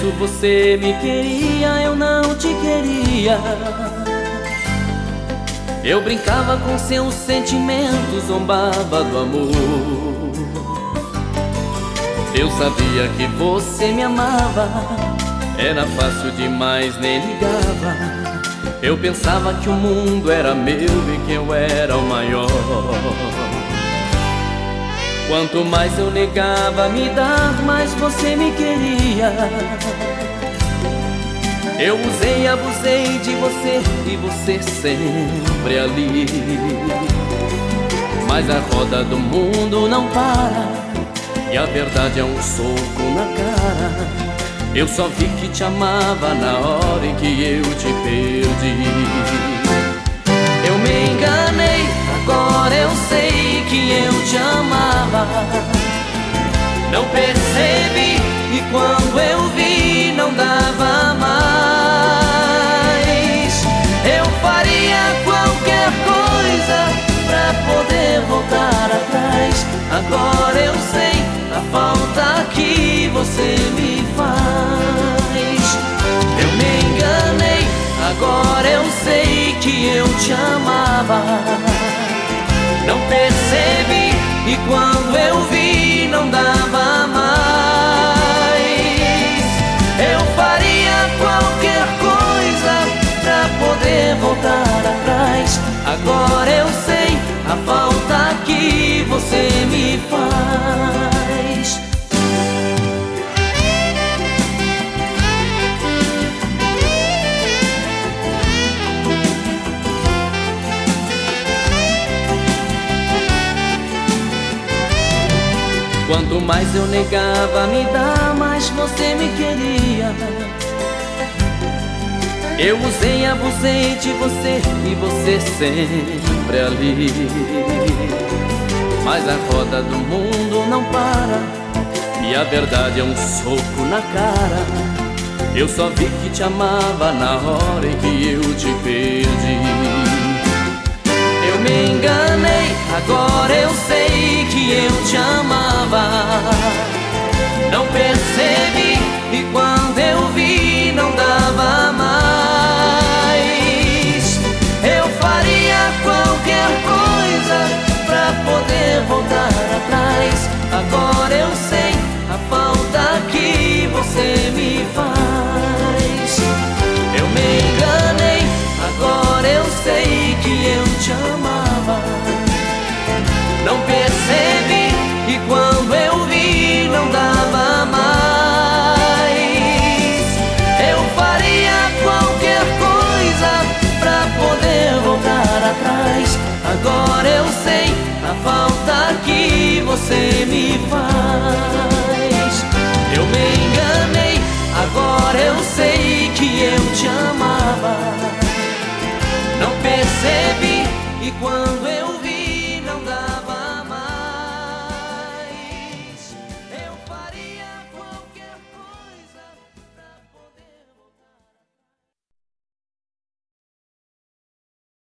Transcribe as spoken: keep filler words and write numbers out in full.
começo você me queria, eu não te queria. Eu brincava com seus sentimentos, zombava do amor. Eu sabia que você me amava, era fácil demais, nem ligava. Eu pensava que o mundo era meu e que eu era o maior. Quanto mais eu negava me dar, mais você me queria. Eu usei e abusei de você e você sempre ali. Mas a roda do mundo não para e a verdade é um soco na cara. Eu só vi que te amava na hora em que eu te perdi. Eu me enganei, agora eu sei que eu te amava. Não percebi e quando eu vi não dava mais. Eu faria qualquer coisa pra poder voltar atrás. Agora eu sei a falta que você me faz. Eu me enganei, agora eu sei que eu te amava. Não percebi e quando eu vi não dava mais. Eu faria qualquer coisa pra poder voltar atrás. Agora eu sei a falta que você me faz. Quanto mais eu negava me dar, mais você me queria. Eu usei e abusei de você e você sempre ali. Mas a roda do mundo não para e a verdade é um soco na cara. Eu só vi que te amava na hora em que eu te perdi. Eu me enganei, agora eu sei que eu te amava. Não percebi e quando eu vi não dava mais. Eu faria qualquer coisa pra poder voltar atrás. Agora eu sei a falta que você me faz. Eu me enganei, agora eu sei que eu te amava. Não percebi e quando eu vi não dava mais. Eu faria qualquer coisa pra poder voltar atrás. Agora eu sei a falta que você me faz. Eu me enganei, agora eu sei que eu te amava. Não percebi e quando eu